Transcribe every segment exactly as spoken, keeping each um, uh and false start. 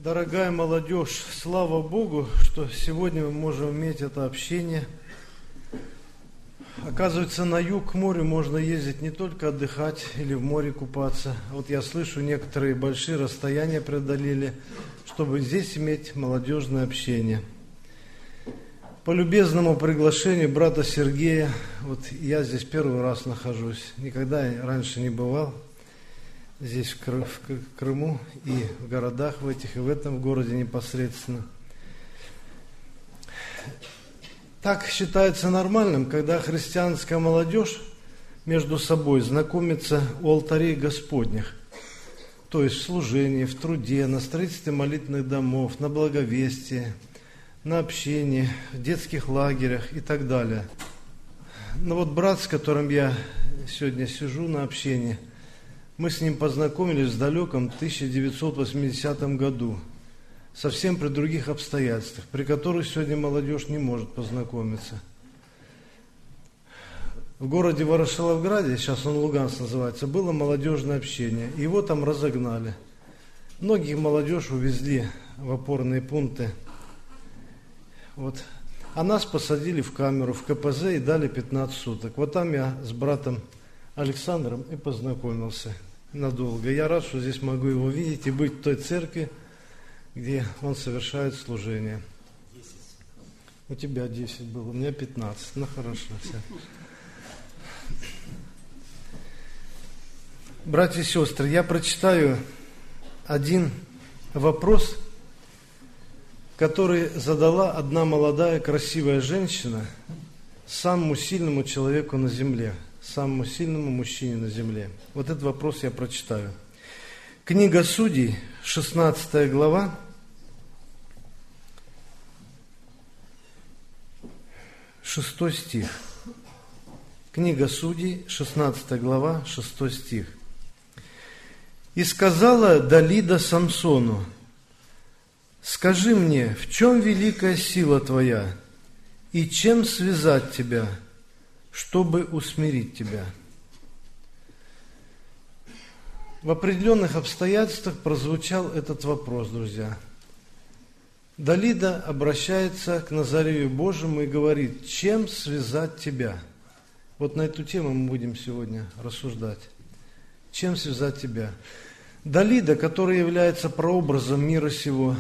Дорогая молодежь, слава Богу, что сегодня мы можем иметь это общение. Оказывается, на юг к морю можно ездить не только отдыхать или в море купаться. Вот я слышу, некоторые большие расстояния преодолели, чтобы здесь иметь молодежное общение. По любезному приглашению брата Сергея, вот я здесь первый раз нахожусь, никогда раньше не бывал. Здесь, в, Кры- в Крыму, и в городах в этих, и в этом городе непосредственно. Так считается нормальным, когда христианская молодежь между собой знакомится у алтарей Господних, то есть в служении, в труде, на строительстве молитвенных домов, на благовестии, на общении, в детских лагерях и так далее. Но вот брат, с которым я сегодня сижу на общении, мы с ним познакомились в далеком тысяча девятьсот восьмидесятом году, совсем при других обстоятельствах, при которых сегодня молодежь не может познакомиться. В городе Ворошиловграде, сейчас он Луганск называется, было молодежное общение, и его там разогнали. Многих молодежь увезли в опорные пункты. Вот. А нас посадили в камеру, в ка пэ зэ и дали пятнадцать суток. Вот там я с братом Александром и познакомился надолго. Я рад, что здесь могу его видеть и быть в той церкви, где он совершает служение. У тебя десять было, у меня пятнадцать. Ну хорошо, все. Братья и сестры, я прочитаю один вопрос, который задала одна молодая красивая женщина самому сильному человеку на земле, самому сильному мужчине на земле. Вот этот вопрос я прочитаю. Книга Судей, шестнадцатая глава, шестой стих. Книга Судей, шестнадцатая глава, шестой стих. «И сказала Далида Самсону: скажи мне, в чем великая сила твоя, и чем связать тебя, чтобы усмирить тебя?» В определенных обстоятельствах прозвучал этот вопрос, друзья. Далида обращается к Назарею Божьему и говорит: чем связать тебя? Вот на эту тему мы будем сегодня рассуждать. Чем связать тебя? Далида, которая является прообразом мира сего,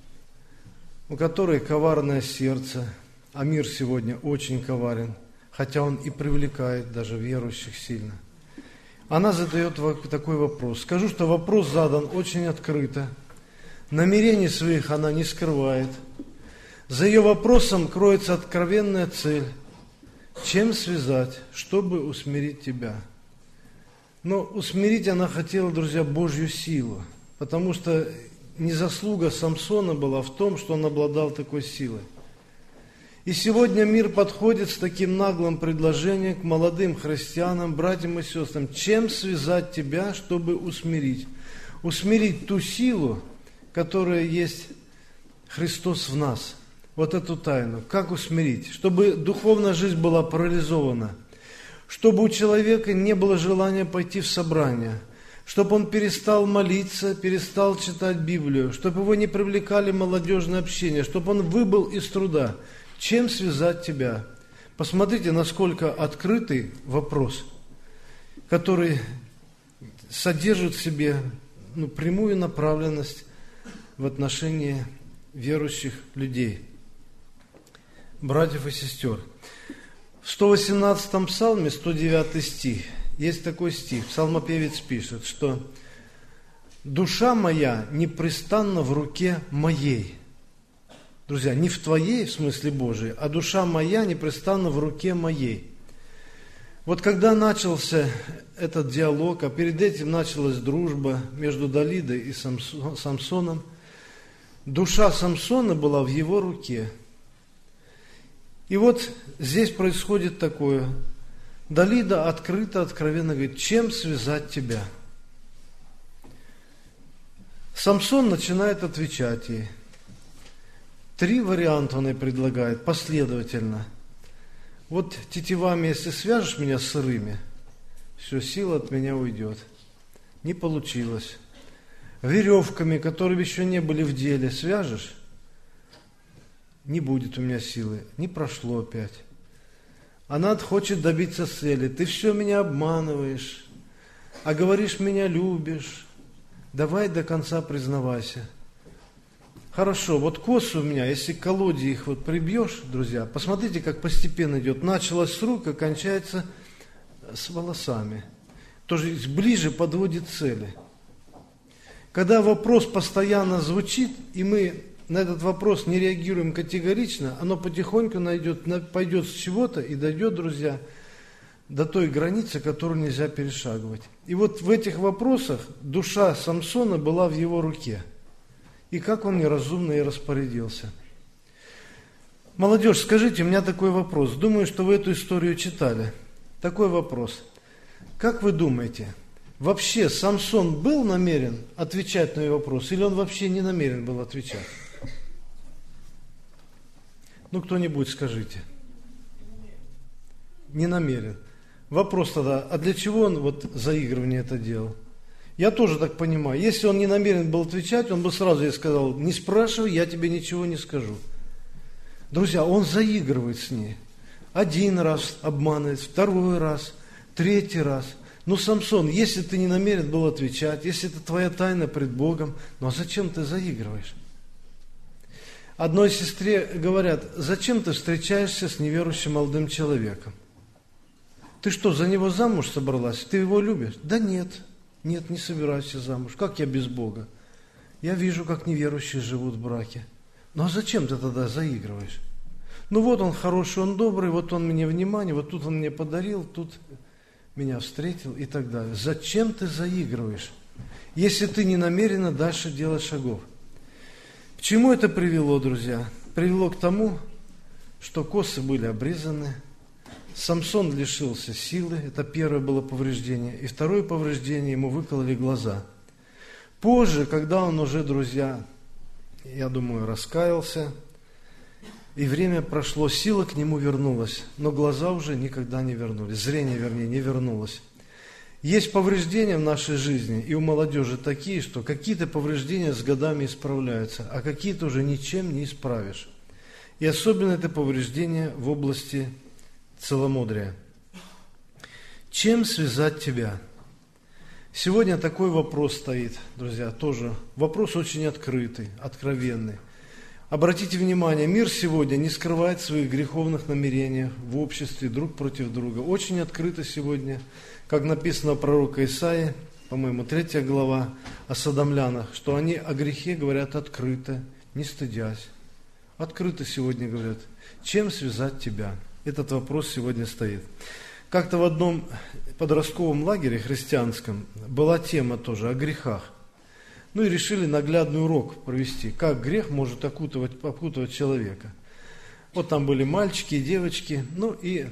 у которой коварное сердце, а мир сегодня очень коварен, хотя он и привлекает даже верующих сильно. Она задает такой вопрос. Скажу, что вопрос задан очень открыто. Намерений своих она не скрывает. За ее вопросом кроется откровенная цель. Чем связать, чтобы усмирить тебя? Но усмирить она хотела, друзья, Божью силу, потому что не заслуга Самсона была в том, что он обладал такой силой. И сегодня мир подходит с таким наглым предложением к молодым христианам, братьям и сестрам. Чем связать тебя, чтобы усмирить? Усмирить ту силу, которая есть Христос в нас. Вот эту тайну. Как усмирить? Чтобы духовная жизнь была парализована. Чтобы у человека не было желания пойти в собрание. Чтобы он перестал молиться, перестал читать Библию. Чтобы его не привлекали молодежное общение. Чтобы он выбыл из труда. Чем связать тебя? Посмотрите, насколько открытый вопрос, который содержит в себе ну, прямую направленность в отношении верующих людей, братьев и сестер. В сто восемнадцатом псалме, сто девятый стих, есть такой стих, псалмопевец пишет, что «душа моя непрестанно в руке моей». Друзья, не в твоей, в смысле Божией, а душа моя непрестанно в руке моей. Вот когда начался этот диалог, а перед этим началась дружба между Далидой и Самсоном, душа Самсона была в его руке. И вот здесь происходит такое. Далида открыто, откровенно говорит: чем связать тебя? Самсон начинает отвечать ей. Три варианта он ей предлагает последовательно. Вот тетивами, если свяжешь меня сырыми, все, сила от меня уйдет. Не получилось. веревками, которые еще не были в деле, свяжешь, не будет у меня силы, не прошло опять. Она хочет добиться цели, ты все меня обманываешь, а говоришь, меня любишь, давай до конца признавайся. Хорошо, вот косы у меня, если к колоде их вот прибьешь, друзья, посмотрите, как постепенно идет. Началось с рук, а кончается с волосами. Тоже ближе подводит цели. Когда вопрос постоянно звучит, и мы на этот вопрос не реагируем категорично, оно потихоньку найдет, пойдет с чего-то и дойдет, друзья, до той границы, которую нельзя перешагивать. И вот в этих вопросах душа Самсона была в его руке. И как он неразумно и распорядился. Молодежь, скажите, у меня такой вопрос. Думаю, что вы эту историю читали. Такой вопрос. Как вы думаете, вообще Самсон был намерен отвечать на ее вопрос, или он вообще не намерен был отвечать? Ну, кто-нибудь скажите. Не намерен. Вопрос тогда, а для чего он вот заигрывание это делал? Я тоже так понимаю. Если он не намерен был отвечать, он бы сразу ей сказал, не спрашивай, я тебе ничего не скажу. Друзья, он заигрывает с ней. Один раз обманывает, второй раз, третий раз. Ну, Самсон, если ты не намерен был отвечать, если это твоя тайна пред Богом, ну а зачем ты заигрываешь? Одной сестре говорят, зачем ты встречаешься с неверующим молодым человеком? Ты что, за него замуж собралась? Ты его любишь? Да нет. Нет, не собираюсь замуж. Как я без Бога? Я вижу, как неверующие живут в браке. Ну а зачем ты тогда заигрываешь? Ну вот он хороший, он добрый, вот он мне внимание, вот тут он мне подарил, тут меня встретил и так далее. Зачем ты заигрываешь, если ты не намерена дальше делать шагов? К чему это привело, друзья? Привело к тому, что косы были обрезаны, Самсон лишился силы, это первое было повреждение, и второе повреждение, ему выкололи глаза. Позже, когда он уже, друзья, я думаю, раскаялся, и время прошло, сила к нему вернулась, но глаза уже никогда не вернулись, зрение, вернее, не вернулось. Есть повреждения в нашей жизни, и у молодежи такие, что какие-то повреждения с годами исправляются, а какие-то уже ничем не исправишь. И особенно это повреждение в области целомудрия. Чем связать тебя? Сегодня такой вопрос стоит, друзья, тоже вопрос очень открытый, откровенный. Обратите внимание, мир сегодня не скрывает своих греховных намерений в обществе друг против друга. Очень открыто сегодня, как написано у пророка Исаии, по-моему, третья глава, о содомлянах, что они о грехе говорят открыто, не стыдясь. Открыто сегодня говорят, чем связать тебя? Этот вопрос сегодня стоит. Как-то в одном подростковом лагере христианском была тема тоже о грехах. Ну и решили наглядный урок провести, как грех может окутывать, окутывать человека. Вот там были мальчики и девочки, ну и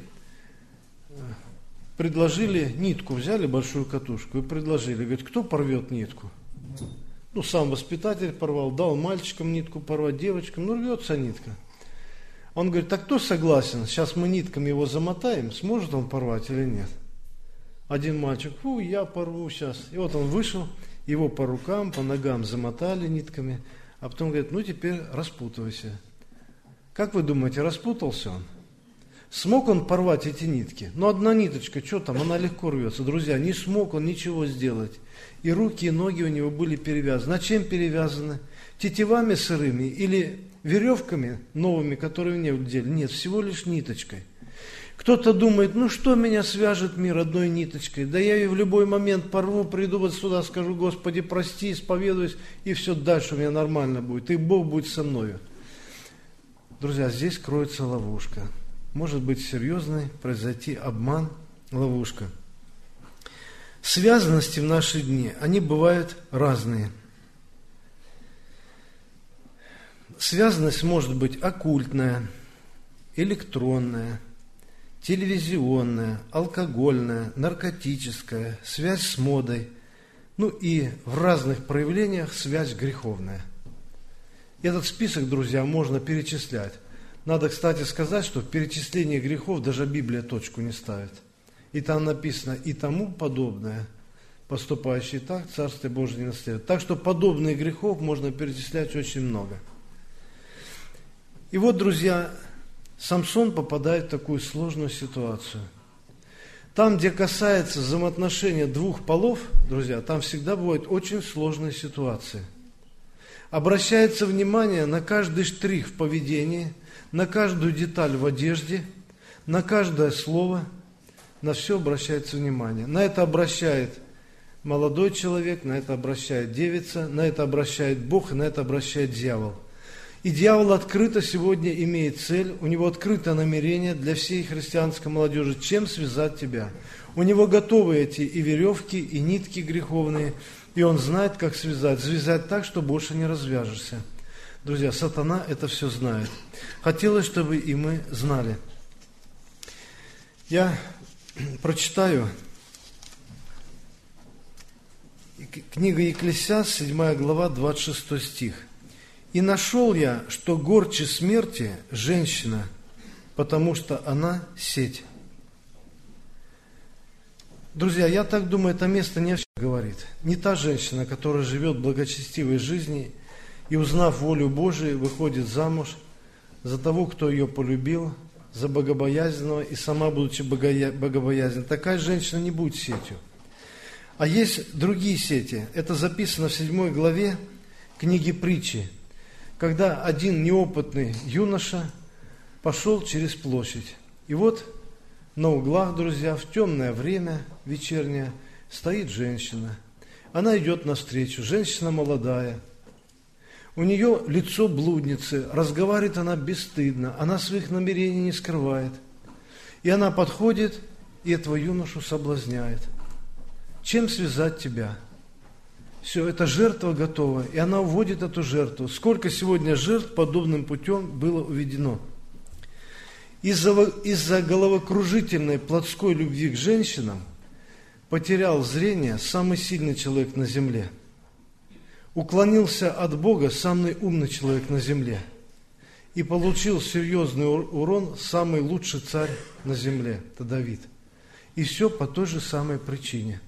предложили нитку, взяли большую катушку и предложили, говорит, кто порвет нитку? Ну, сам воспитатель порвал, дал мальчикам нитку порвать, девочкам, ну рвется нитка. Он говорит, а кто согласен, сейчас мы нитками его замотаем, сможет он порвать или нет? Один мальчик, фу, я порву сейчас. И вот он вышел, его по рукам, по ногам замотали нитками, а потом говорит, ну теперь распутывайся. Как вы думаете, распутался он? Смог он порвать эти нитки? Ну одна ниточка, что там, она легко рвется. Друзья, не смог он ничего сделать. И руки, и ноги у него были перевязаны. А чем перевязаны? Тетивами сырыми или веревками новыми, которые в нем делали? Нет, всего лишь ниточкой. Кто-то думает, ну что меня свяжет мир одной ниточкой? Да я ее в любой момент порву, приду вот сюда, скажу, Господи, прости, исповедуюсь, и все дальше у меня нормально будет, и Бог будет со мною. Друзья, здесь кроется ловушка. Может быть серьезный произойти обман, ловушка. Связанности в наши дни, они бывают разные. Связанность может быть оккультная, электронная, телевизионная, алкогольная, наркотическая, связь с модой, ну и в разных проявлениях связь греховная. Этот список, друзья, можно перечислять. Надо, кстати, сказать, что в перечислении грехов даже Библия точку не ставит. И там написано «и тому подобное». поступающие так, Царствие Божие не наследуют. Так что подобных грехов можно перечислять очень много. И вот, друзья, Самсон попадает в такую сложную ситуацию. Там, где касается взаимоотношения двух полов, друзья, там всегда бывают очень сложные ситуации. Обращается внимание на каждый штрих в поведении, на каждую деталь в одежде, на каждое слово, на все обращается внимание. На это обращает молодой человек, на это обращает девица, на это обращает Бог и на это обращает дьявол. И дьявол открыто сегодня имеет цель, у него открытое намерение для всей христианской молодежи, чем связать тебя. У него готовы эти и веревки, и нитки греховные, и он знает, как связать. Связать так, что больше не развяжешься. Друзья, сатана это все знает. Хотелось, чтобы и мы знали. Я прочитаю книга Екклесиаст, седьмая глава, двадцать шестой стих. «И нашел я, что горче смерти женщина, потому что она сеть». Друзья, я так думаю, это место не о чем говорит. Не та женщина, которая живет благочестивой жизнью и, узнав волю Божию, выходит замуж за того, кто ее полюбил, за богобоязненного, и сама, будучи богобоязненной. Такая женщина не будет сетью. А есть другие сети. Это записано в седьмой главе книги Притчи, когда один неопытный юноша пошел через площадь. И вот на углах, друзья, в темное время вечернее стоит женщина. Она идет навстречу, женщина молодая. У нее лицо блудницы, разговаривает она бесстыдно, она своих намерений не скрывает. И она подходит и этого юношу соблазняет. Чем связать тебя? Все, эта жертва готова, и она уводит эту жертву. Сколько сегодня жертв подобным путем было уведено? Из-за, из-за головокружительной плотской любви к женщинам потерял зрение самый сильный человек на земле. Уклонился от Бога самый умный человек на земле. И получил серьезный урон самый лучший царь на земле, это Давид. И все по той же самой причине.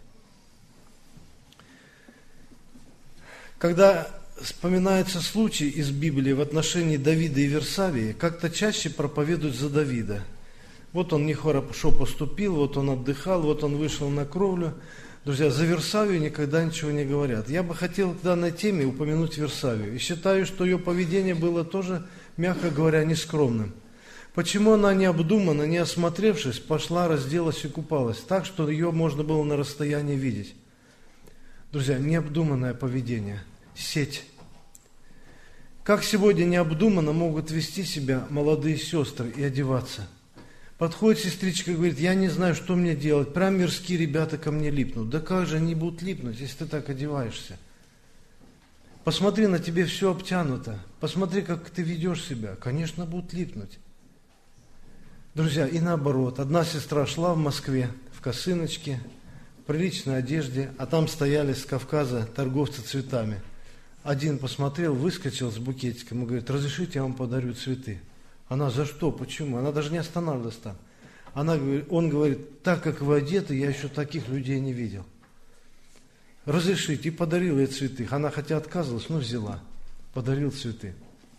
Когда вспоминается случай из Библии в отношении Давида и Версавии, как-то чаще проповедуют за Давида. Вот он нехорошо поступил, вот он отдыхал, вот он вышел на кровлю. Друзья, за Версавию никогда ничего не говорят. Я бы хотел к данной теме упомянуть Версавию. И считаю, что ее поведение было тоже, мягко говоря, нескромным. Почему она необдуманно, не осмотревшись, пошла, разделась и купалась, так, что ее можно было на расстоянии видеть? Друзья, необдуманное поведение. Сеть. Как сегодня необдуманно могут вести себя молодые сестры и одеваться? Подходит сестричка и говорит: я не знаю, что мне делать, прям мирские ребята ко мне липнут. Да как же они будут липнуть, если ты так одеваешься? Посмотри, на тебе все обтянуто, посмотри, как ты ведешь себя. Конечно, будут липнуть. Друзья, и наоборот, одна сестра шла в Москве в косыночке, в приличной одежде, а там стояли с Кавказа торговцы цветами. Один посмотрел, выскочил с букетиком и говорит: разрешите, я вам подарю цветы. Она: за что, почему? Она даже не останавливалась там. Она, он говорит: так как вы одеты, я еще таких людей не видел. Разрешите, и подарил ей цветы. Она хотя отказывалась, но взяла, подарил цветы.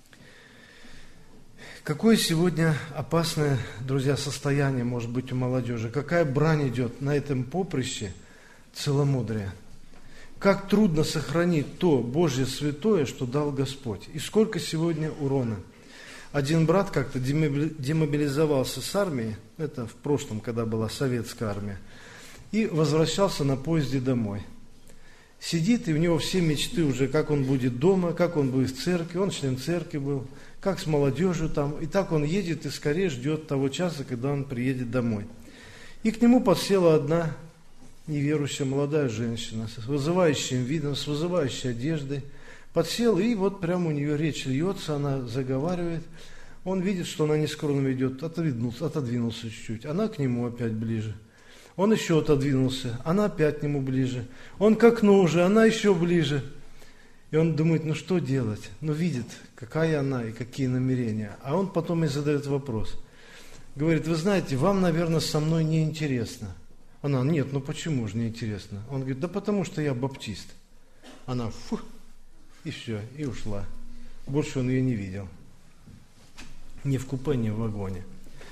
Какое сегодня опасное, друзья, состояние может быть у молодежи? Какая брань идет на этом поприще целомудрия? Как трудно сохранить то Божье святое, что дал Господь. И сколько сегодня урона. Один брат как-то демобилизовался с армии, это в прошлом, когда была советская армия, и возвращался на поезде домой. Сидит, и у него все мечты уже, как он будет дома, как он будет в церкви, он член церкви был, как с молодежью там. И так он едет и скорее ждет того часа, когда он приедет домой. И к нему подсела одна неверующая молодая женщина с вызывающим видом, с вызывающей одеждой. Подсел, и вот прямо у нее речь льется, она заговаривает. Он видит, что она нескромно ведет, отодвинулся, отодвинулся чуть-чуть. Она к нему опять ближе. Он еще отодвинулся, она опять к нему ближе. Он к окну уже, она еще ближе. И он думает: ну что делать? Ну видит, какая она и какие намерения. А он потом и задает вопрос. Говорит: вы знаете, вам, наверное, со мной неинтересно. Она, нет, ну почему же неинтересно? Он говорит, да потому что я баптист. Она, фу, и все, и ушла. Больше он ее не видел. Ни в купе, ни в вагоне.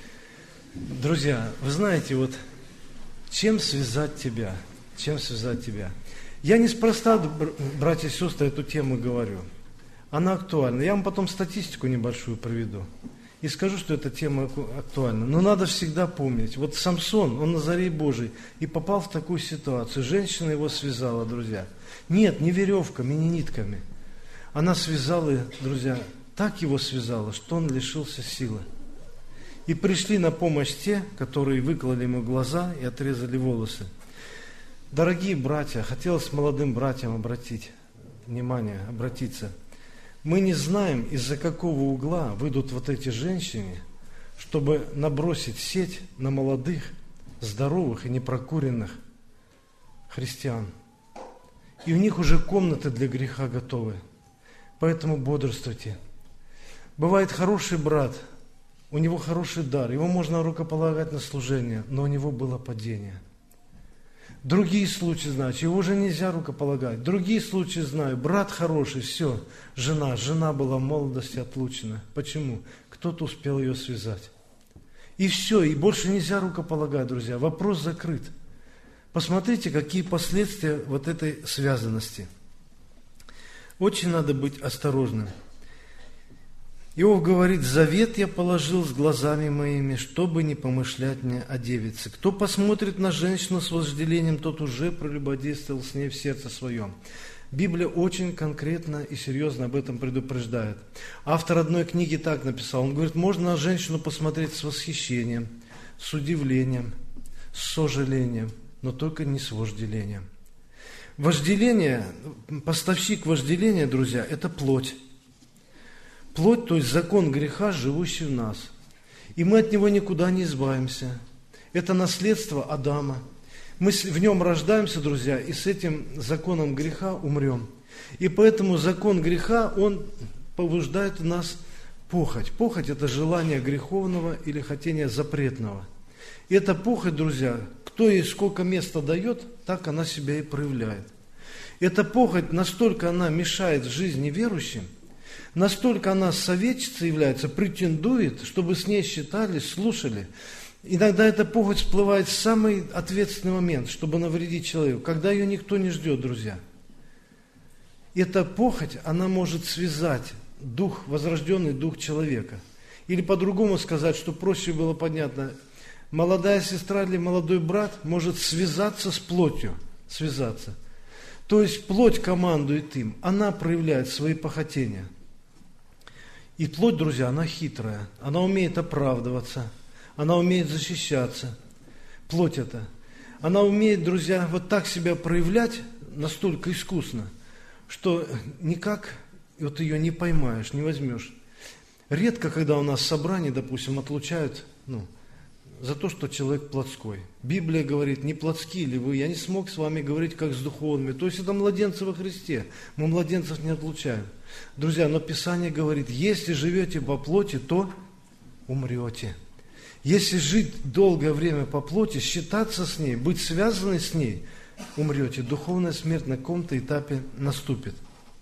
Друзья, вы знаете, вот чем связать тебя? Чем связать тебя? Я неспроста, братья и сестры, эту тему говорю. Она актуальна. Я вам потом статистику небольшую приведу. И скажу, что эта тема актуальна. Но надо всегда помнить. Вот Самсон, он Назарей Божий, и попал в такую ситуацию. Женщина его связала, друзья. Нет, не веревками, не нитками. Она связала, друзья, так его связала, что он лишился силы. И пришли на помощь те, которые выкололи ему глаза и отрезали волосы. Дорогие братья, хотелось молодым братьям обратить внимание, обратиться. Мы не знаем, из-за какого угла выйдут вот эти женщины, чтобы набросить сеть на молодых, здоровых и непрокуренных христиан. И у них уже комнаты для греха готовы. Поэтому бодрствуйте. Бывает хороший брат, у него хороший дар, его можно рукополагать на служение, но у него было падение. Другие случаи знаю, его уже нельзя рукополагать. Другие случаи знаю, брат хороший, все, жена, жена была в молодости отлучена. Почему? Кто-то успел ее связать. И все, и больше нельзя рукополагать, друзья. Вопрос закрыт. Посмотрите, какие последствия вот этой связанности. Очень надо быть осторожным. Иов говорит, завет я положил с глазами моими, чтобы не помышлять мне о девице. Кто посмотрит на женщину с вожделением, тот уже прелюбодействовал с ней в сердце своем. Библия очень конкретно и серьезно об этом предупреждает. Автор одной книги так написал, он говорит, можно на женщину посмотреть с восхищением, с удивлением, с сожалением, но только не с вожделением. Вожделение, поставщик вожделения, друзья, это плоть. Плоть, то есть закон греха, живущий в нас. И мы от него никуда не избавимся. Это наследство Адама. Мы в нем рождаемся, друзья, и с этим законом греха умрем. И поэтому закон греха, он побуждает в нас похоть. Похоть – это желание греховного или хотение запретного. И эта похоть, друзья, кто ей сколько места дает, так она себя и проявляет. Эта похоть настолько она мешает жизни верующим, настолько она советчицей является, претендует, чтобы с ней считались, слушали. Иногда эта похоть всплывает в самый ответственный момент, чтобы навредить человеку, когда ее никто не ждет, друзья. Эта похоть, она может связать дух, возрожденный дух человека. Или по-другому сказать, что проще было понятно, молодая сестра или молодой брат может связаться с плотью, связаться. То есть плоть командует им, она проявляет свои похотения. И плоть, друзья, она хитрая, она умеет оправдываться, она умеет защищаться. Плоть это. Она умеет, друзья, вот так себя проявлять настолько искусно, что никак вот ее не поймаешь, не возьмешь. Редко, когда у нас собрание, допустим, отлучают, ну, за то, что человек плотской. Библия говорит, не плотские ли вы, я не смог с вами говорить, как с духовными. То есть это младенцы во Христе, мы младенцев не отлучаем. Друзья, но Писание говорит, если живете по плоти, то умрете. Если жить долгое время по плоти, считаться с ней, быть связанной с ней, умрете. Духовная смерть на каком-то этапе наступит.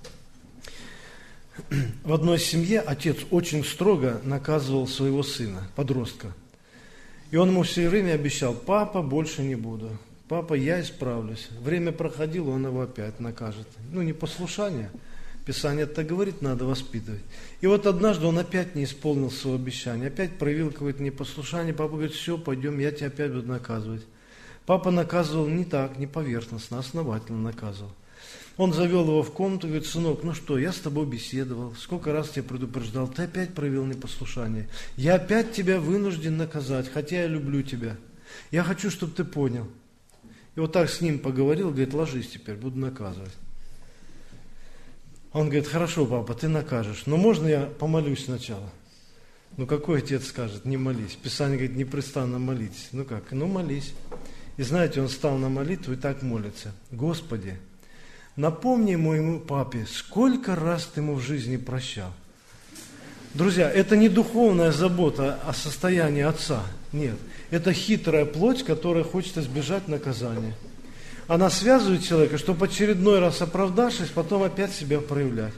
В одной семье отец очень строго наказывал своего сына, подростка. И он ему все время обещал, папа, больше не буду. Папа, я исправлюсь. Время проходило, он его опять накажет. Ну, непослушание. Писание это говорит, надо воспитывать. И вот однажды он опять не исполнил свое обещание, опять проявил какое-то непослушание. Папа говорит, все, пойдем, я тебя опять буду наказывать. Папа наказывал не так, не поверхностно, основательно наказывал. Он завел его в комнату и говорит, сынок, ну что, я с тобой беседовал, сколько раз тебя предупреждал, ты опять проявил непослушание. Я опять тебя вынужден наказать, хотя я люблю тебя. Я хочу, чтобы ты понял. И вот так с ним поговорил, говорит, ложись теперь, буду наказывать. Он говорит, хорошо, папа, ты накажешь, но можно я помолюсь сначала? Ну какой отец скажет, не молись? Писание говорит, непрестанно молитесь. Ну как, ну молись. И знаете, он стал на молитву и так молится. Господи, напомни моему папе, сколько раз ты ему в жизни прощал. Друзья, это не духовная забота о состоянии отца. Нет. Это хитрая плоть, которая хочет избежать наказания. Она связывает человека, чтобы очередной раз оправдавшись, потом опять себя проявлять.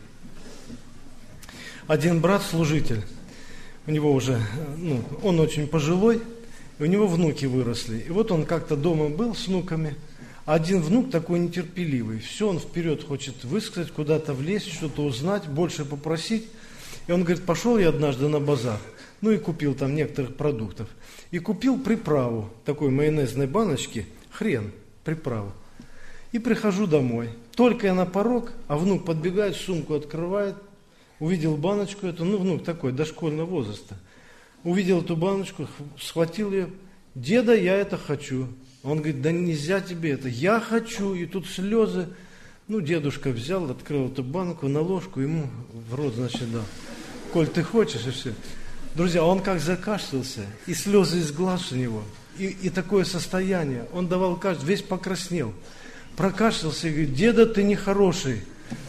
Один брат-служитель, у него уже, ну, он очень пожилой, и у него внуки выросли. И вот он как-то дома был с внуками, а один внук такой нетерпеливый. Все, он вперед хочет высказать, куда-то влезть, что-то узнать, больше попросить. И он говорит, пошел я однажды на базар, ну и купил там некоторых продуктов. И купил приправу, такой майонезной баночки, хрен, приправу. И прихожу домой. Только я на порог, а внук подбегает, сумку открывает, увидел баночку эту, ну внук такой, дошкольного возраста. Увидел эту баночку, схватил ее, деда, я это хочу. Он говорит, да нельзя тебе это, я хочу, и тут слезы. Ну, дедушка взял, открыл эту банку на ложку, ему в рот, значит, дал. Коль ты хочешь, и все. Друзья, он как закашлялся, и слезы из глаз у него, и, и такое состояние. Он давал кашель, весь покраснел, прокашлялся и говорит, деда, ты нехороший.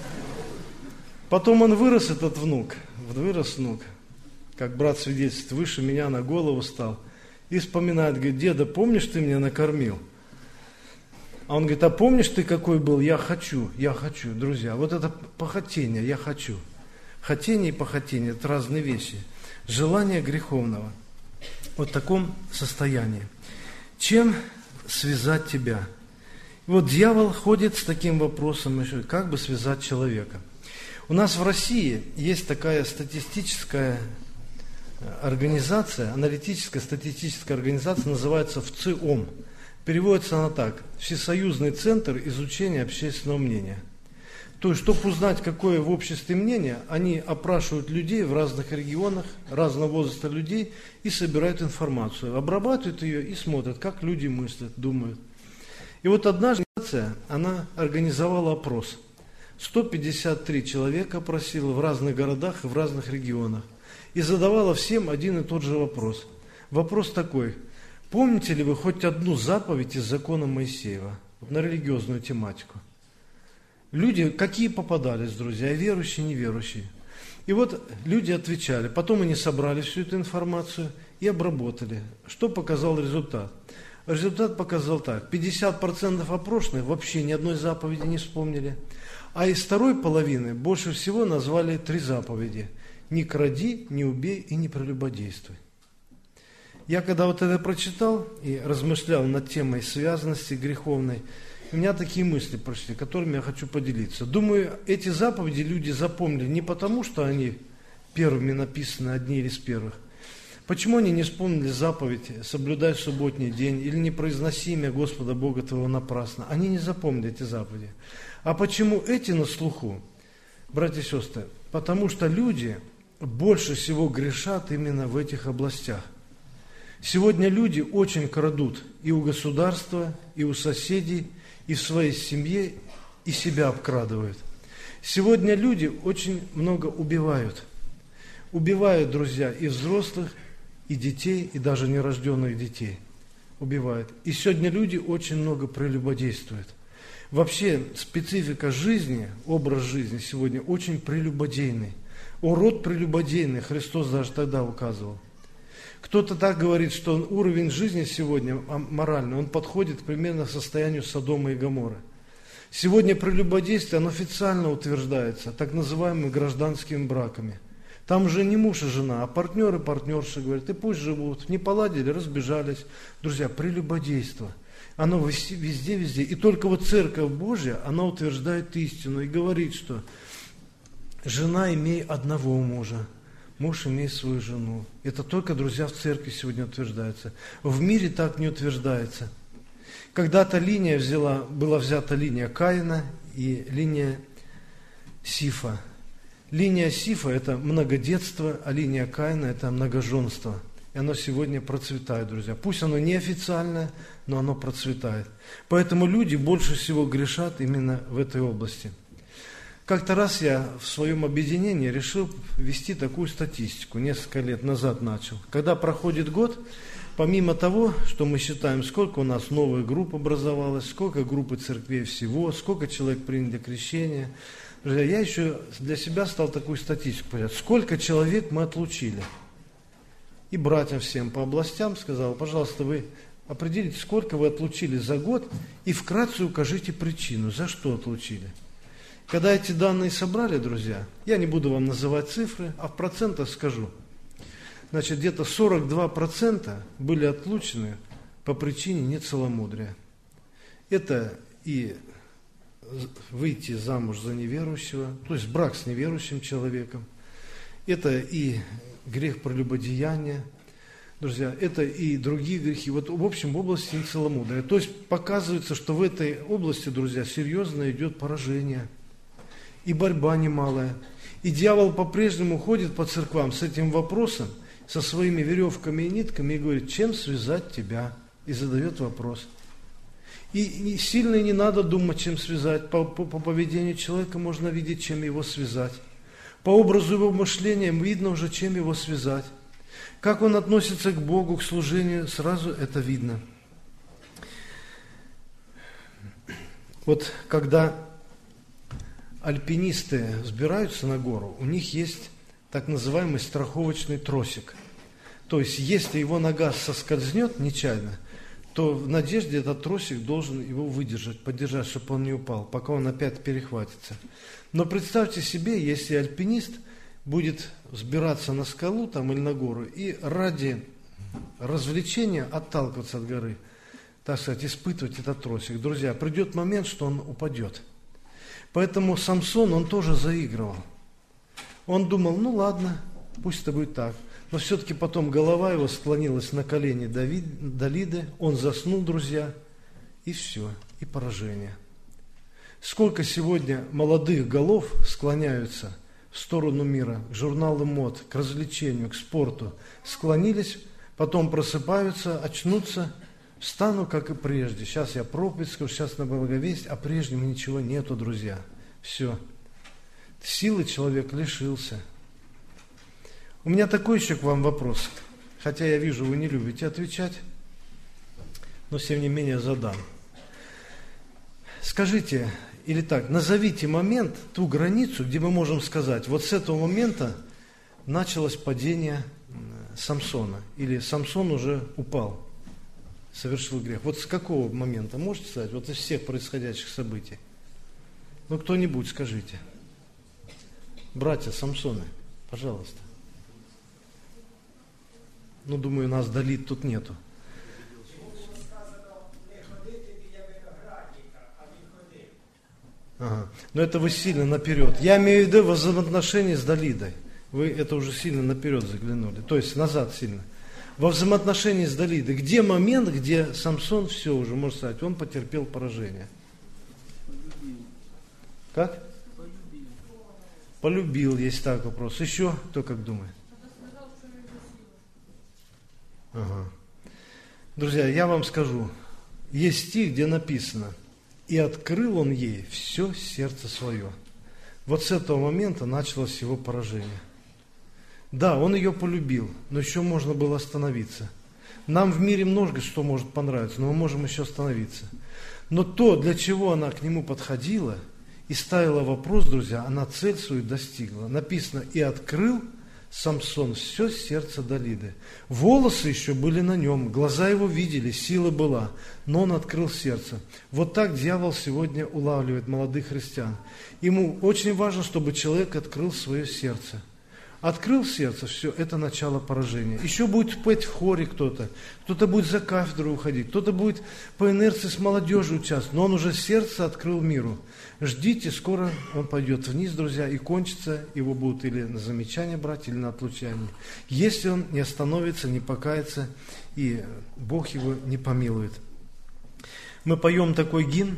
Потом он вырос, этот внук, вырос внук, как брат свидетельствует, выше меня на голову стал, и вспоминает, говорит, деда, помнишь, ты меня накормил? А он говорит, а помнишь ты, какой был? Я хочу, я хочу, друзья. Вот это похотение, я хочу. Хотение и похотение – это разные вещи. Желание греховного. Вот в таком состоянии. Чем связать тебя? И вот дьявол ходит с таким вопросом, еще, как бы связать человека. У нас в России есть такая статистическая организация, аналитическая статистическая организация, называется ВЦИОМ. Переводится она так: Всесоюзный центр изучения общественного мнения. То есть, чтобы узнать, какое в обществе мнение, они опрашивают людей в разных регионах, разного возраста людей и собирают информацию, обрабатывают ее и смотрят, как люди мыслят, думают. И вот одна организация, она организовала опрос. сто пятьдесят три человека опросила в разных городах и в разных регионах. И задавала всем один и тот же вопрос. Вопрос такой: помните ли вы хоть одну заповедь из закона Моисеева на религиозную тематику? Люди какие попадались, друзья, верующие, неверующие. И вот люди отвечали. Потом они собрали всю эту информацию и обработали. Что показал результат? Результат показал так. пятьдесят процентов опрошенных вообще ни одной заповеди не вспомнили. А из второй половины больше всего назвали три заповеди. Не кради, не убей и не прелюбодействуй. Я когда вот это прочитал и размышлял над темой связанности греховной, у меня такие мысли прошли, которыми я хочу поделиться. Думаю, эти заповеди люди запомнили не потому, что они первыми написаны, одни из первых. Почему они не вспомнили заповедь «Соблюдай субботний день» или «Не произноси имя Господа Бога твоего напрасно»? Они не запомнили эти заповеди. А почему эти на слуху? Братья и сестры, потому что люди больше всего грешат именно в этих областях. Сегодня люди очень крадут и у государства, и у соседей, и в своей семье, и себя обкрадывают. Сегодня люди очень много убивают. Убивают, друзья, и взрослых, и детей, и даже нерожденных детей. Убивают. И сегодня люди очень много прелюбодействуют. Вообще специфика жизни, образ жизни сегодня очень прелюбодейный. О, род прелюбодейный Христос даже тогда указывал. Кто-то так говорит, что уровень жизни сегодня моральный, он подходит примерно к состоянию Содома и Гоморры. Сегодня прелюбодействие, оно официально утверждается так называемыми гражданскими браками. Там уже не муж и жена, а партнеры и партнерши говорят, и пусть живут, не поладили, разбежались. Друзья, прелюбодейство, оно везде, везде. И только вот Церковь Божья, она утверждает истину и говорит, что жена имей одного мужа. Муж имеет свою жену. Это только, друзья, в церкви сегодня утверждается. В мире так не утверждается. Когда-то линия взяла, была взята линия Каина и линия Сифа. Линия Сифа – это многодетство, а линия Каина – это многоженство. И оно сегодня процветает, друзья. Пусть оно неофициальное, но оно процветает. Поэтому люди больше всего грешат именно в этой области. Как-то раз я в своем объединении решил вести такую статистику, несколько лет назад начал. Когда проходит год, помимо того, что мы считаем, сколько у нас новых групп образовалось, сколько групп и церквей всего, сколько человек приняли крещение, Друзья, я еще для себя стал такую статистику понять. Сколько человек мы отлучили? И братьям всем по областям сказал, пожалуйста, вы определите, сколько вы отлучили за год, и вкратце укажите причину, за что отлучили. Когда эти данные собрали, друзья, я не буду вам называть цифры, а в процентах скажу. Значит, где-то сорок два процента были отлучены по причине нецеломудрия. Это и выйти замуж за неверующего, то есть брак с неверующим человеком. Это и грех прелюбодеяния, друзья, это и другие грехи. Вот в общем в области нецеломудрия. То есть показывается, что в этой области, друзья, серьезно идет поражение. И борьба немалая. И дьявол по-прежнему ходит по церквам с этим вопросом, со своими веревками и нитками, и говорит, чем связать тебя? И задает вопрос. И, и сильно не надо думать, чем связать. По, по, по поведению человека можно видеть, чем его связать. По образу его мышления видно уже, чем его связать. Как он относится к Богу, к служению, сразу это видно. Вот когда альпинисты взбираются на гору, у них есть так называемый страховочный тросик. То есть, если его нога соскользнет нечаянно, то в надежде этот тросик должен его выдержать, поддержать, чтобы он не упал, пока он опять перехватится. Но представьте себе, если альпинист будет взбираться на скалу там, или на гору и ради развлечения отталкиваться от горы, так сказать, испытывать этот тросик. Друзья, придет момент, что он упадет. Поэтому Самсон, он тоже заигрывал. Он думал, ну ладно, пусть это будет так. Но все-таки потом голова его склонилась на колени Давид, Далиды, он заснул, друзья, и все, и поражение. Сколько сегодня молодых голов склоняются в сторону мира, к журналу мод, к развлечению, к спорту, склонились, потом просыпаются, очнутся, встану, как и прежде. Сейчас я проповедь скажу, сейчас на благовесть, а прежнего ничего нету, друзья. Все. Силы человек лишился. У меня такой еще к вам вопрос, хотя я вижу, вы не любите отвечать, но тем не менее задам. Скажите, или так, назовите момент, ту границу, где мы можем сказать, вот с этого момента началось падение Самсона, или Самсон уже упал, совершил грех. Вот с какого момента, можете сказать, вот из всех происходящих событий? Ну, кто-нибудь скажите. Братья Самсоны, пожалуйста. Ну, думаю, нас Далид тут нету. Ага. Но это вы сильно наперед. Я имею в виду в взаимоотношении с Далидой. Вы это уже сильно наперед заглянули. То есть назад сильно. Во взаимоотношении с Далидой. Где момент, где Самсон все уже, можно сказать, он потерпел поражение? Как? Полюбил, есть так вопрос. Еще кто как думает? Ага. Друзья, я вам скажу, есть стих, где написано, и открыл он ей все сердце свое. Вот с этого момента началось его поражение. Да, он ее полюбил, но еще можно было остановиться. Нам в мире много что может понравиться, но мы можем еще остановиться. Но то, для чего она к нему подходила и ставила вопрос, друзья, она цель свою достигла. Написано, и открыл Самсон все сердце Далиды. Волосы еще были на нем, глаза его видели, сила была, но он открыл сердце. Вот так дьявол сегодня улавливает молодых христиан. Ему очень важно, чтобы человек открыл свое сердце. Открыл сердце, все, это начало поражения. Еще будет петь в хоре кто-то, кто-то будет за кафедру уходить, кто-то будет по инерции с молодежью участвовать, но он уже сердце открыл миру. Ждите, скоро он пойдет вниз, друзья, и кончится, его будут или на замечание брать, или на отлучание. Если он не остановится, не покается, и Бог его не помилует. Мы поем такой гимн.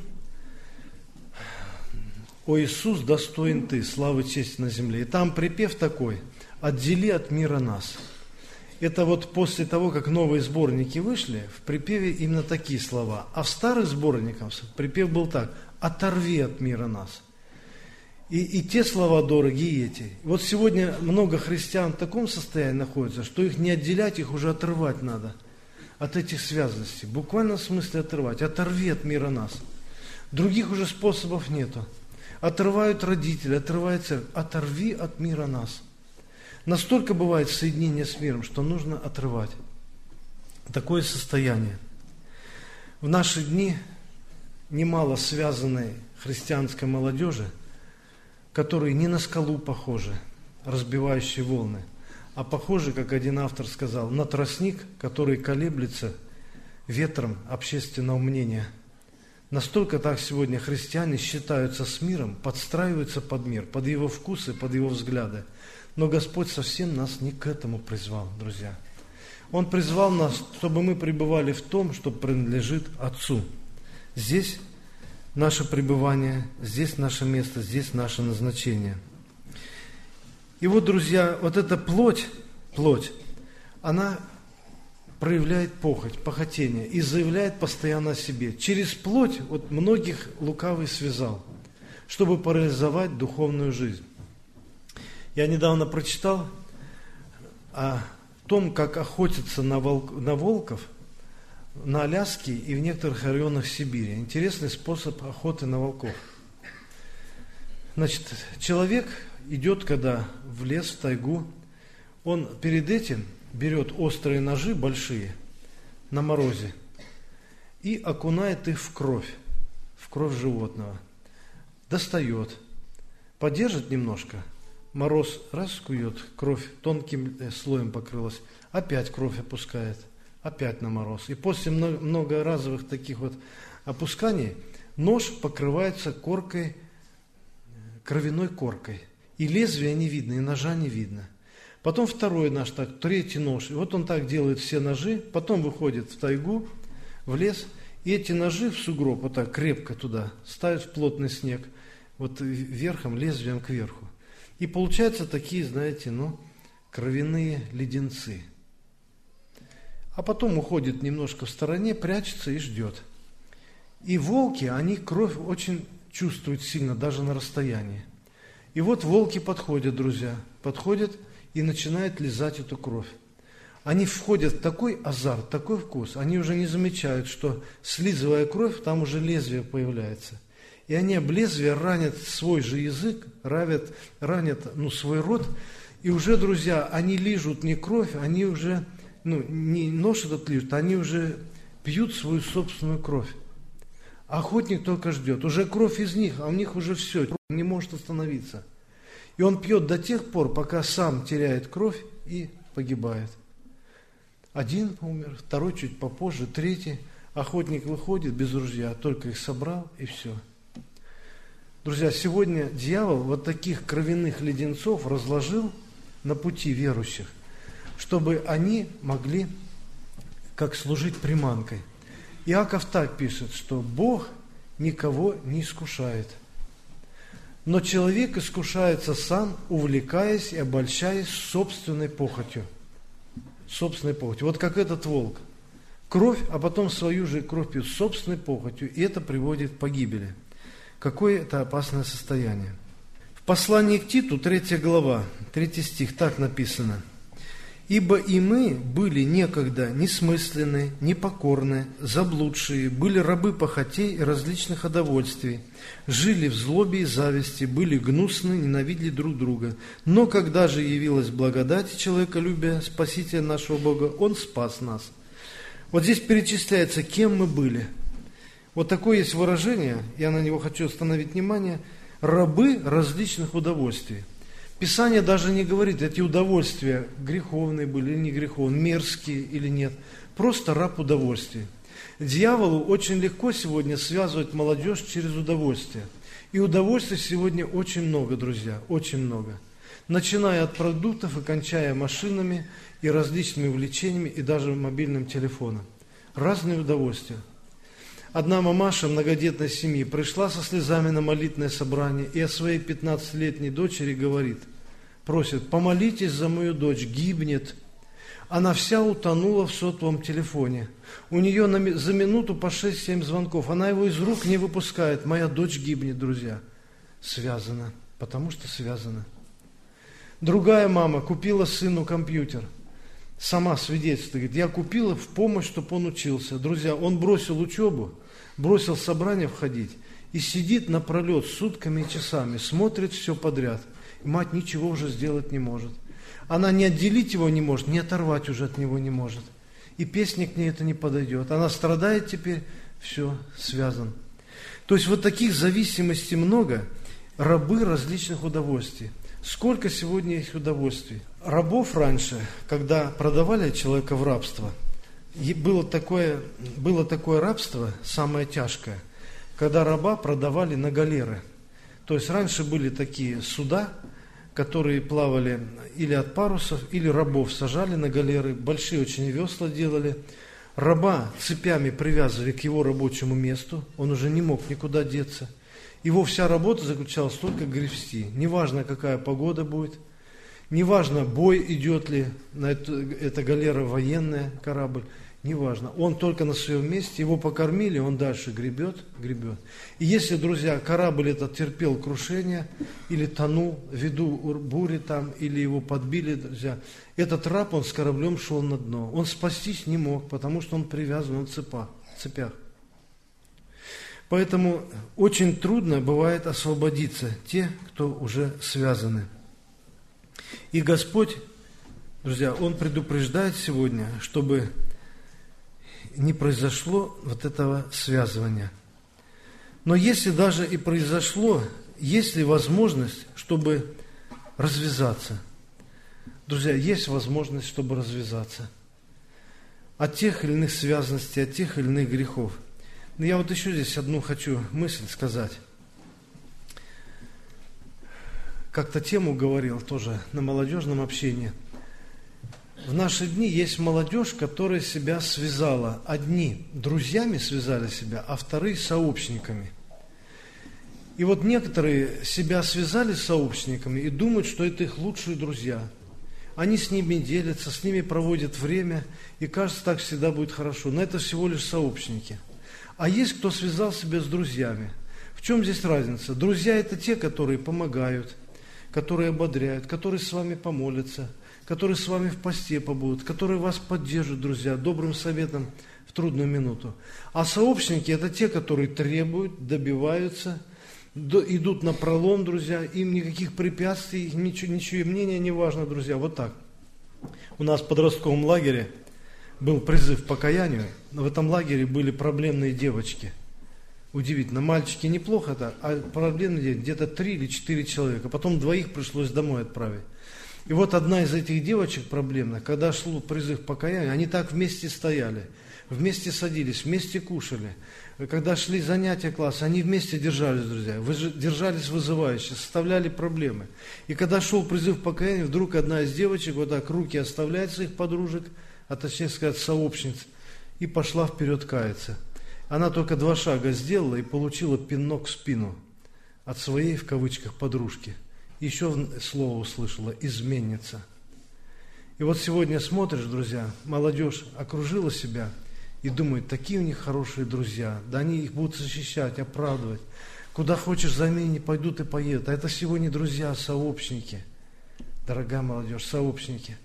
«О Иисус, достоин Ты, славы, чести на земле». И там припев такой: «Отдели от мира нас». Это вот после того, как новые сборники вышли, в припеве именно такие слова. А в старых сборниках припев был так: «Оторви от мира нас». И, и те слова дороги, и эти. Вот сегодня много христиан в таком состоянии находятся, что их не отделять, их уже отрывать надо от этих связностей. Буквально в смысле отрывать. Оторви от мира нас. Других уже способов нету. отрывают родители, отрывают церковь. Оторви от мира нас. Настолько бывает соединение с миром, что нужно отрывать. Такое состояние. В наши дни немало связанной христианской молодежи, которые не на скалу похожи, разбивающие волны, а похожи, как один автор сказал, на тростник, который колеблется ветром общественного мнения. Настолько так сегодня христиане считаются с миром, подстраиваются под мир, под его вкусы, под его взгляды. Но Господь совсем нас не к этому призвал, друзья. Он призвал нас, чтобы мы пребывали в том, что принадлежит Отцу. Здесь наше пребывание, здесь наше место, здесь наше назначение. И вот, друзья, вот эта плоть, плоть, она проявляет похоть, похотение и заявляет постоянно о себе. Через плоть вот многих лукавый связал, чтобы парализовать духовную жизнь. Я недавно прочитал о том, как охотятся на, волк, на волков на Аляске и в некоторых районах Сибири. Интересный способ охоты на волков. Значит, человек идет, когда в лес, в тайгу, он перед этим берет острые ножи большие на морозе и окунает их в кровь, в кровь животного. Достает, подержит немножко, мороз раз кует, кровь тонким слоем покрылась, опять кровь опускает, опять на мороз. И после многоразовых таких вот опусканий нож покрывается коркой, кровяной коркой. И лезвия не видно, и ножа не видно. Потом второй нож, так, третий нож. И вот он так делает все ножи, потом выходит в тайгу, в лес, и эти ножи в сугроб, вот так крепко туда, ставит в плотный снег, вот верхом, лезвием кверху. И получаются такие, знаете, ну, кровяные леденцы. А потом уходит немножко в стороне, прячется и ждет. И волки, они кровь очень чувствуют сильно, даже на расстоянии. И вот волки подходят, друзья, подходят и начинают лизать эту кровь. Они входят в такой азарт, такой вкус, они уже не замечают, что, слизывая кровь, там уже лезвие появляется. И они об лезвие ранят свой же язык, ранят, ранят ну, свой рот, и уже, друзья, они лижут не кровь, они уже, ну, не нож этот лижут, они уже пьют свою собственную кровь. Охотник только ждет, уже кровь из них, а у них уже все, не может остановиться. И он пьет до тех пор, пока сам теряет кровь и погибает. Один умер, второй чуть попозже, третий. Охотник выходит без ружья, только их собрал и все. Друзья, сегодня дьявол вот таких кровяных леденцов разложил на пути верующих, чтобы они могли как служить приманкой. Иаков так пишет, что Бог никого не искушает. Но человек искушается сам, увлекаясь и обольщаясь собственной похотью. Собственной похотью. Вот как этот волк. Кровь, а потом свою же кровь пьют собственной похотью, и это приводит к погибели. Какое это опасное состояние. В послании к Титу, третья глава, третий стих, так написано. «Ибо и мы были некогда несмысленны, непокорны, заблудшие, были рабы похотей и различных удовольствий, жили в злобе и зависти, были гнусны, ненавидели друг друга. Но когда же явилась благодать и человеколюбие Спасителя нашего Бога, Он спас нас». Вот здесь перечисляется, кем мы были. Вот такое есть выражение, я на него хочу остановить внимание, рабы различных удовольствий. Писание даже не говорит, эти удовольствия греховные были или не греховные, мерзкие или нет. Просто раб удовольствий. Дьяволу очень легко сегодня связывать молодежь через удовольствие. И удовольствий сегодня очень много, друзья, очень много. Начиная от продуктов и кончая машинами и различными увлечениями, и даже мобильным телефоном. Разные удовольствия. Одна мамаша многодетной семьи пришла со слезами на молитвенное собрание и о своей пятнадцатилетней дочери говорит, просит, помолитесь за мою дочь, гибнет. Она вся утонула в сотовом телефоне. У нее на, за минуту по шесть-семь звонков. Она его из рук не выпускает. Моя дочь гибнет, друзья. Связано, потому что связано. Другая мама купила сыну компьютер. Сама свидетельствует, говорит, я купила в помощь, чтобы он учился. Друзья, он бросил учебу, бросил в собрание входить И сидит напролет сутками и часами, смотрит все подряд. И мать ничего уже сделать не может. Она не отделить его не может, не оторвать уже от него не может. И песня к ней это не подойдет. Она страдает теперь, все, связан. То есть вот таких зависимостей много, рабы различных удовольствий. Сколько сегодня есть удовольствий? Рабов раньше, когда продавали человека в рабство, было такое, было такое рабство, самое тяжкое, когда раба продавали на галеры. То есть раньше были такие суда, которые плавали или от парусов, или рабов сажали на галеры, большие очень весла делали. Раба цепями привязывали к его рабочему месту, он уже не мог никуда деться. Его вся работа заключалась только гребсти. Неважно, какая погода будет, неважно, бой идет ли, на эту, эта галера военная, корабль, неважно. Он только на своем месте, его покормили, он дальше гребет, гребет. И если, друзья, корабль этот терпел крушение, или тонул ввиду бури там, или его подбили, друзья, этот раб, он с кораблем шел на дно. Он спастись не мог, потому что он привязан на цепах, цепях. Поэтому очень трудно бывает освободиться те, кто уже связаны. И Господь, друзья, Он предупреждает сегодня, чтобы не произошло вот этого связывания. Но если даже и произошло, есть ли возможность, чтобы развязаться? Друзья, есть возможность, чтобы развязаться от тех или иных связанностей, от тех или иных грехов. Но я вот еще здесь одну хочу мысль сказать. Как-то тему говорил тоже на молодежном общении. В наши дни есть молодежь, которая себя связала. Одни друзьями связали себя, а вторые сообщниками. И вот некоторые себя связали с сообщниками и думают, что это их лучшие друзья. Они с ними делятся, с ними проводят время, и кажется, так всегда будет хорошо. Но это всего лишь сообщники. А есть, кто связал себя с друзьями. В чем здесь разница? Друзья – это те, которые помогают, которые ободряют, которые с вами помолятся, которые с вами в посте побудут, которые вас поддержат, друзья, добрым советом в трудную минуту. А сообщники – это те, которые требуют, добиваются, идут на пролом, друзья, им никаких препятствий, ничего, ничего мнения не важно, друзья. Вот так. У нас в подростковом лагере был призыв к покаянию, но в этом лагере были проблемные девочки. Удивительно, мальчики неплохо так, а проблемные где-то три или четыре человека. Потом двоих пришлось домой отправить. И вот одна из этих девочек проблемных, когда шел призыв к покаянию, они так вместе стояли, вместе садились, вместе кушали. Когда шли занятия класса, они вместе держались, друзья, держались вызывающе, составляли проблемы. И когда шел призыв к покаянию, вдруг одна из девочек вот так руки оставляет своих подружек, а точнее сказать сообщниц, и пошла вперед каяться. Она только два шага сделала и получила пинок в спину от своей, в кавычках, подружки. Еще слово услышала – изменница. И вот сегодня смотришь, друзья, молодежь окружила себя и думает, такие у них хорошие друзья, да они их будут защищать, оправдывать. Куда хочешь за ними пойдут и поедут. А это сегодня друзья, а сообщники. Дорогая молодежь, сообщники.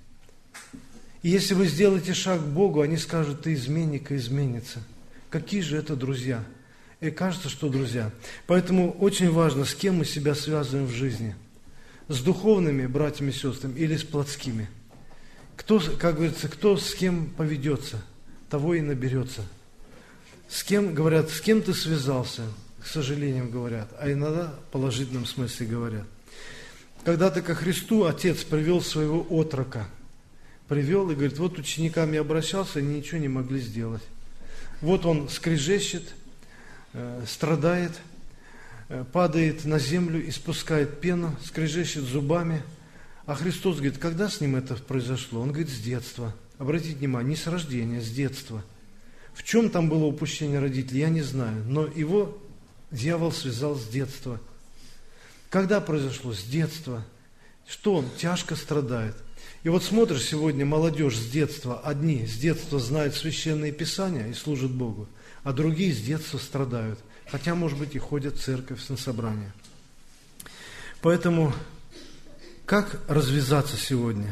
И если вы сделаете шаг к Богу, они скажут, ты изменник и изменница. Какие же это друзья? И кажется, что друзья. Поэтому очень важно, с кем мы себя связываем в жизни. С духовными братьями и сестрами или с плотскими. Кто, как говорится, кто с кем поведется, того и наберется. С кем, говорят, с кем ты связался, к сожалению, говорят, а иногда в положительном смысле говорят. Когда-то ко Христу отец привел своего отрока. Привел и говорит, вот ученикам я обращался, они ничего не могли сделать. Вот он скрежещет, э, страдает, э, падает на землю, испускает пену, скрежещет зубами. А Христос говорит, когда с ним это произошло? Он говорит, с детства. Обратите внимание, не с рождения, с детства. В чем там было упущение родителей, я не знаю. Но его дьявол связал с детства. Когда произошло? С детства. Что он? Тяжко страдает. И вот смотришь сегодня молодежь с детства, одни с детства знают священные писания и служат Богу, а другие с детства страдают, хотя, может быть, и ходят в церковь на собрание. Поэтому, как развязаться сегодня?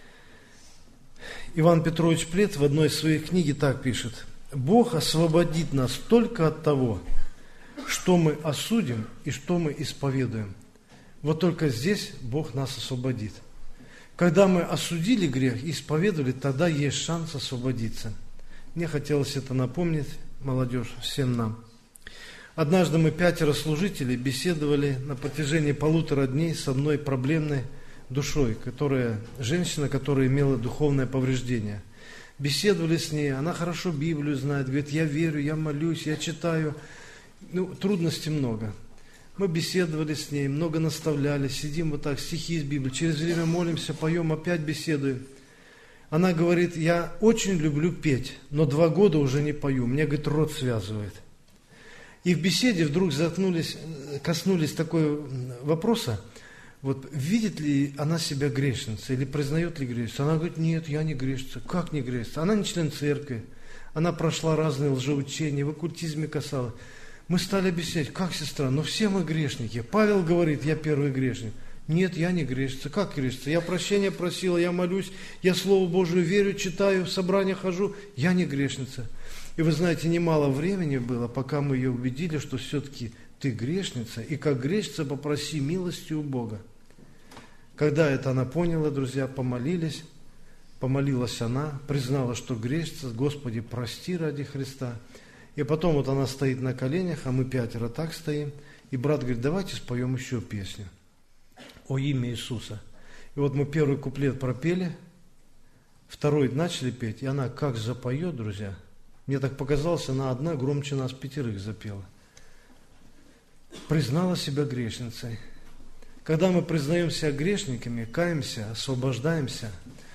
Иван Петрович Плет в одной из своих книг так пишет: «Бог освободит нас только от того, что мы осудим и что мы исповедуем. Вот только здесь Бог нас освободит. Когда мы осудили грех и исповедовали, тогда есть шанс освободиться. Мне хотелось это напомнить, молодежь, всем нам. Однажды мы, пятеро служителей, беседовали на протяжении полутора дней с одной проблемной душой, которая, женщина, которая имела духовное повреждение. Беседовали с ней, она хорошо Библию знает, говорит, я верю, я молюсь, я читаю. Ну, трудностей много. Мы беседовали с ней, много наставляли, сидим вот так, стихи из Библии, через время молимся, поем, опять беседуем. Она говорит, я очень люблю петь, но два года уже не пою, мне, говорит, рот связывает. И в беседе вдруг заткнулись, коснулись такого вопроса, вот видит ли она себя грешницей или признает ли грешницей? Она говорит, нет, я не грешница. Как не грешница? Она не член церкви, она прошла разные лжеучения, в оккультизме касалась. Мы стали объяснять, как, сестра, но все мы грешники. Павел говорит, я первый грешник. Нет, я не грешница. Как грешница? Я прощения просила, я молюсь, я Слово Божие верю, читаю, в собрания хожу. Я не грешница. И вы знаете, немало времени было, пока мы ее убедили, что все-таки ты грешница, и как грешница попроси милости у Бога. Когда это она поняла, друзья, помолились, помолилась она, признала, что грешница, Господи, прости ради Христа. И потом вот она стоит на коленях, а мы пятеро так стоим, и брат говорит, давайте споем еще песню о имя Иисуса. И вот мы первый куплет пропели, второй начали петь, и она как запоет, друзья. Мне так показалось, она одна громче нас пятерых запела. Признала себя грешницей. Когда мы признаем себя грешниками, каемся, освобождаемся,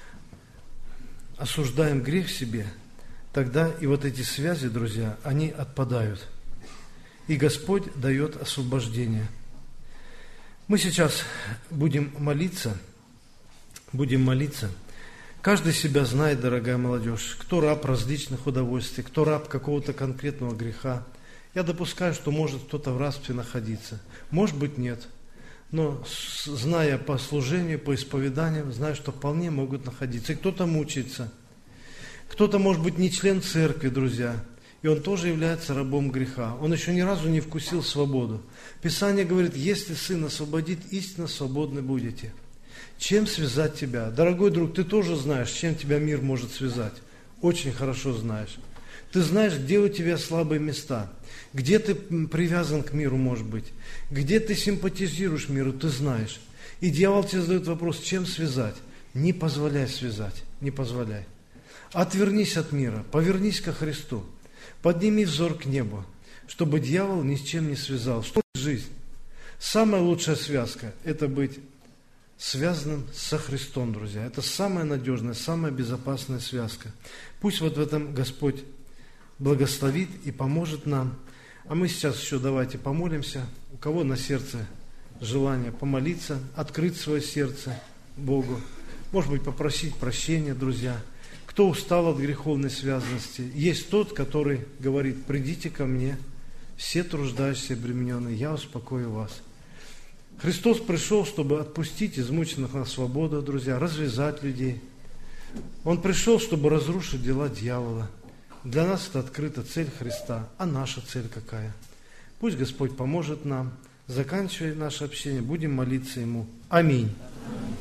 осуждаем грех в себе, тогда и вот эти связи, друзья, они отпадают. И Господь дает освобождение. Мы сейчас будем молиться, будем молиться. Каждый себя знает, дорогая молодежь, кто раб различных удовольствий, кто раб какого-то конкретного греха. Я допускаю, что может кто-то в рабстве находиться, может быть нет. Но зная по служению, по исповеданиям, знаю, что вполне могут находиться. И кто-то мучается. Кто-то, может быть, не член церкви, друзья, и он тоже является рабом греха. Он еще ни разу не вкусил свободу. Писание говорит, если Сын освободит, истинно свободны будете. Чем связать тебя? Дорогой друг, ты тоже знаешь, чем тебя мир может связать. Очень хорошо знаешь. Ты знаешь, где у тебя слабые места, где ты привязан к миру, может быть, где ты симпатизируешь миру, ты знаешь. И дьявол тебе задает вопрос, чем связать? Не позволяй связать, не позволяй. Отвернись от мира, повернись ко Христу, подними взор к небу, чтобы дьявол ни с чем не связал. Что жизнь? Самая лучшая связка – это быть связанным со Христом, друзья. Это самая надежная, самая безопасная связка. Пусть вот в этом Господь благословит и поможет нам. А мы сейчас еще давайте помолимся. У кого на сердце желание помолиться, открыть свое сердце Богу. Может быть, попросить прощения, друзья. Кто устал от греховной связанности? Есть тот, который говорит, придите ко мне, все труждающиеся и обремененные, я успокою вас. Христос пришел, чтобы отпустить измученных на свободу, друзья, развязать людей. Он пришел, чтобы разрушить дела дьявола. Для нас это открыта цель Христа. А наша цель какая? Пусть Господь поможет нам. Заканчивая наше общение, будем молиться Ему. Аминь.